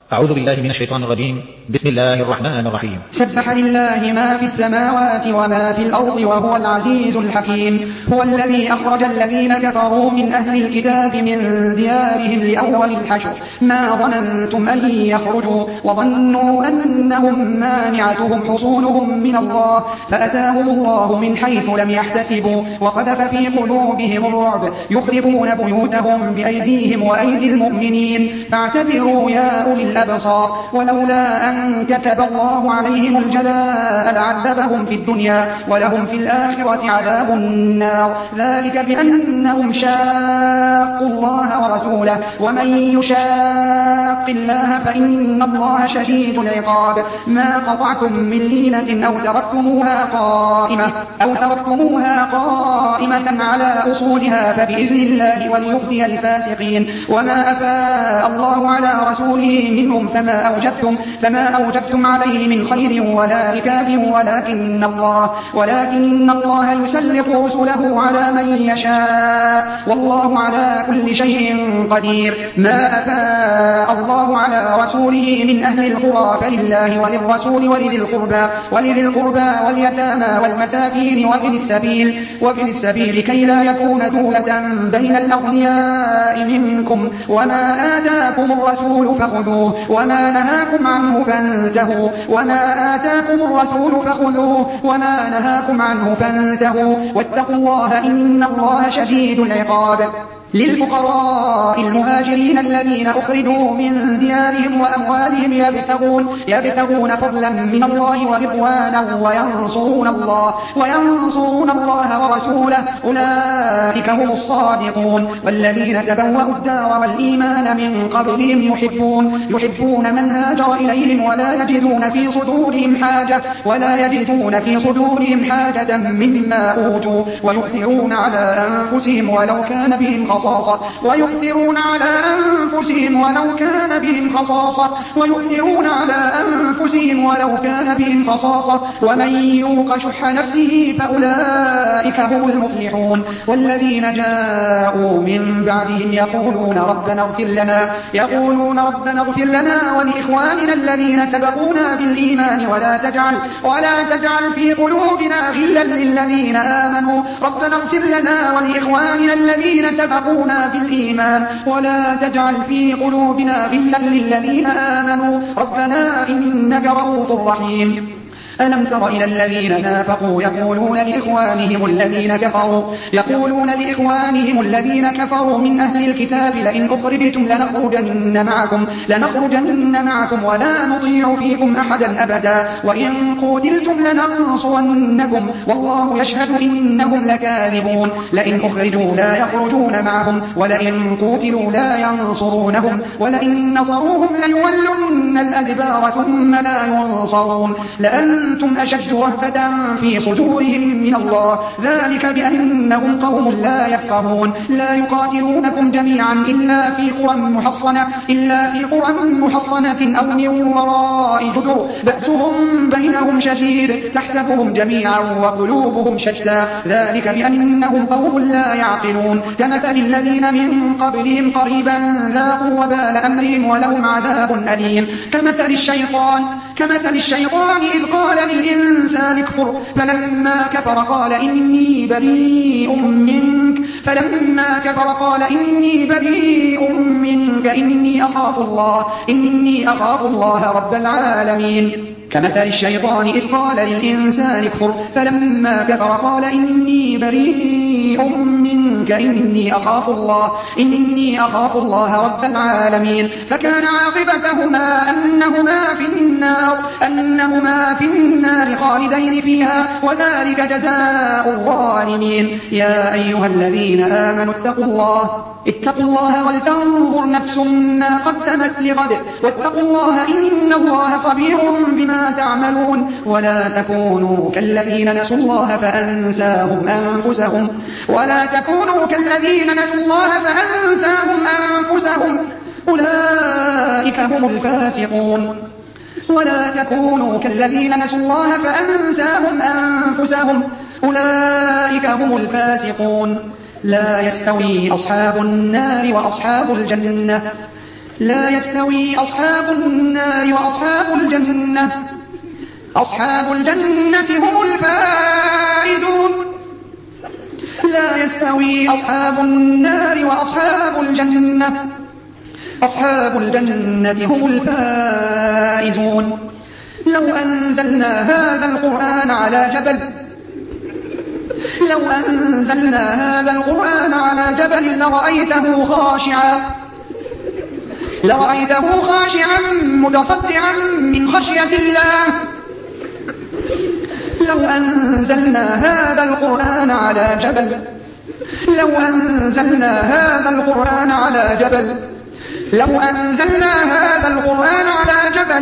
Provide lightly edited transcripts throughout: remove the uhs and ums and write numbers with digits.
أعوذ بالله من الشيطان الرجيم. بسم الله الرحمن الرحيم. سبح لله ما في السماوات وما في الأرض وهو العزيز الحكيم. هو الذي أخرج الذين كفروا من أهل الكتاب من ديارهم لأول الحشر ما ظننتم أن يخرجوا وظنوا أنهم مانعتهم حصونهم من الله فأتاهم الله من حيث لم يحتسبوا وقذف في قلوبهم الرعب يخربون بيوتهم بأيديهم وأيدي المؤمنين فاعتبروا يا أولي الأبصار. ولولا أن كتب الله عليهم الجلاء لعذبهم في الدنيا ولهم في الآخرة عذاب النار ذلك بأنهم شاقوا الله ورسوله ومن يشاق الله فإن الله شديد العقاب. ما قطعتم من لينة أو تركتموها قائمة على أصولها فبإذن الله وليخزي الفاسقين. وما أفاء الله على رسوله منهم فما أوجبتم عليه من خير ولا ركاب ولكن الله يسلط رسله على من يشاء والله على كل شيء قدير. ما أفاء الله على رسوله من أهل القرى فلله وللرسول ولذي القربى واليتامى والمساكين وابن السبيل كي لا يكون دولة بين الأغنياء منكم. وما آتاكم الرسول فخذوه وما نهاكم عنه فانتهوا واتقوا الله إن الله شديد العقاب. للفقراء المهاجرين الذين أخرجوا من ديارهم وأموالهم يبتغون فضلا من الله ورضوانا وينصرون الله ورسوله أولئك هم الصادقون. والذين تبوأوا الدار والإيمان من قبلهم يحبون من هاجر إليهم ولا يجدون في صدورهم حاجة مما أوتوا ويؤثرون على أنفسهم ولو كان بهم خصاصة ومن يوق شح نفسه فأولئك هم المفلحون. والذين جاءوا من بعدهم يقولون ربنا اغفر لنا ولإخواننا الذين سبقونا بالإيمان ولا تجعل في قلوبنا غلا للذين آمنوا ربنا اغفر لنا ولإخواننا الذين سبقونا بالإيمان ولا تجعل في قلوبنا غلا للذين آمنوا ربنا إنك رؤوف رحيم. ألم تر إلى الذين نافقوا يقولون لإخوانهم الذين كفروا من أهل الكتاب لئن أخرجتم لنخرجن معكم ولا نطيع فيكم أحدا أبدا وإن قتلتم لننصرنكم والله يشهد إنهم لكاذبون. لئن أخرجوا لا يخرجون معهم ولئن قتلوا لا ينصرونهم ولئن نصروهم ليولن الأدبار ثم لا ينصرون. أنتم أشد رهبة في صدورهم من الله ذلك بأنهم قوم لا يفقهون. لا يقاتلونكم جميعا إلا في قرى محصنة أو من وراء جدر بأسهم بينهم شديد تحسبهم جميعا وقلوبهم شتى ذلك بأنهم قوم لا يعقلون. كمثل الذين من قبلهم قريبا ذاقوا وبال أمرهم ولهم عذاب أليم. كمثل الشيطان إذ قال للإنسان اكفر فلما كفر قال إني بريء منك إني أخاف الله رب العالمين. كمثل الشيطان إذ قال للإنسان اكفر فلما كفر قال إني بريء منك إني أخاف الله رب العالمين. فكان عاقبتهما أنهما في النار خالدين فيها وذلك جزاء الظالمين. يا أيها الذين آمنوا اتقوا الله ولتنظر نفس ما قدمت لغد واتقوا الله إن الله خبير بما تعملون. ولا تكونوا كالذين نسوا الله فأنساهم أنفسهم أولئك هم الفاسقون. ولا تكونوا كالذين نسوا الله فأنساهم أنفسهم أولئك هم الفاسقون. لا يستوي أصحاب النار وأصحاب الجنة لا يستوي أصحاب النار وأصحاب الجنة. أصحاب الجنة هم الفائزون. لا يستوي أصحاب النار وأصحاب الجنة. أصحاب الجنة هم الفائزون. لو أنزلنا هذا القرآن على جبل لرأيته خاشعا متصدعا من خشية الله. لو أنزلنا هذا القرآن على جبل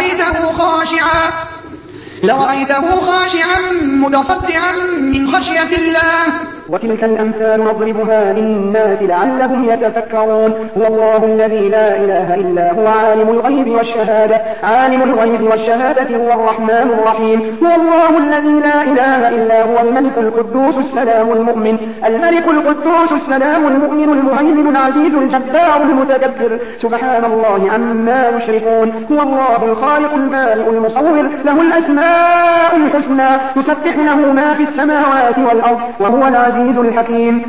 لرأيته خاشعا متصدعا من خشية الله. وتلك الأمثال نضربها للناس لعلهم يتفكرون. هو الله الذي لا إله إلا هو عالم الغيب والشهادة هو الرحمن الرحيم. هو الله الذي لا إله إلا هو الملك القدوس السلام المؤمن المهيمن العزيز الجبار المتكبر سبحان الله عما يشركون. هو الله الخالق البارئ المصور له الأسماء الحسنى يسبح له ما في السماوات والأرض وهو العزيز الحكيم.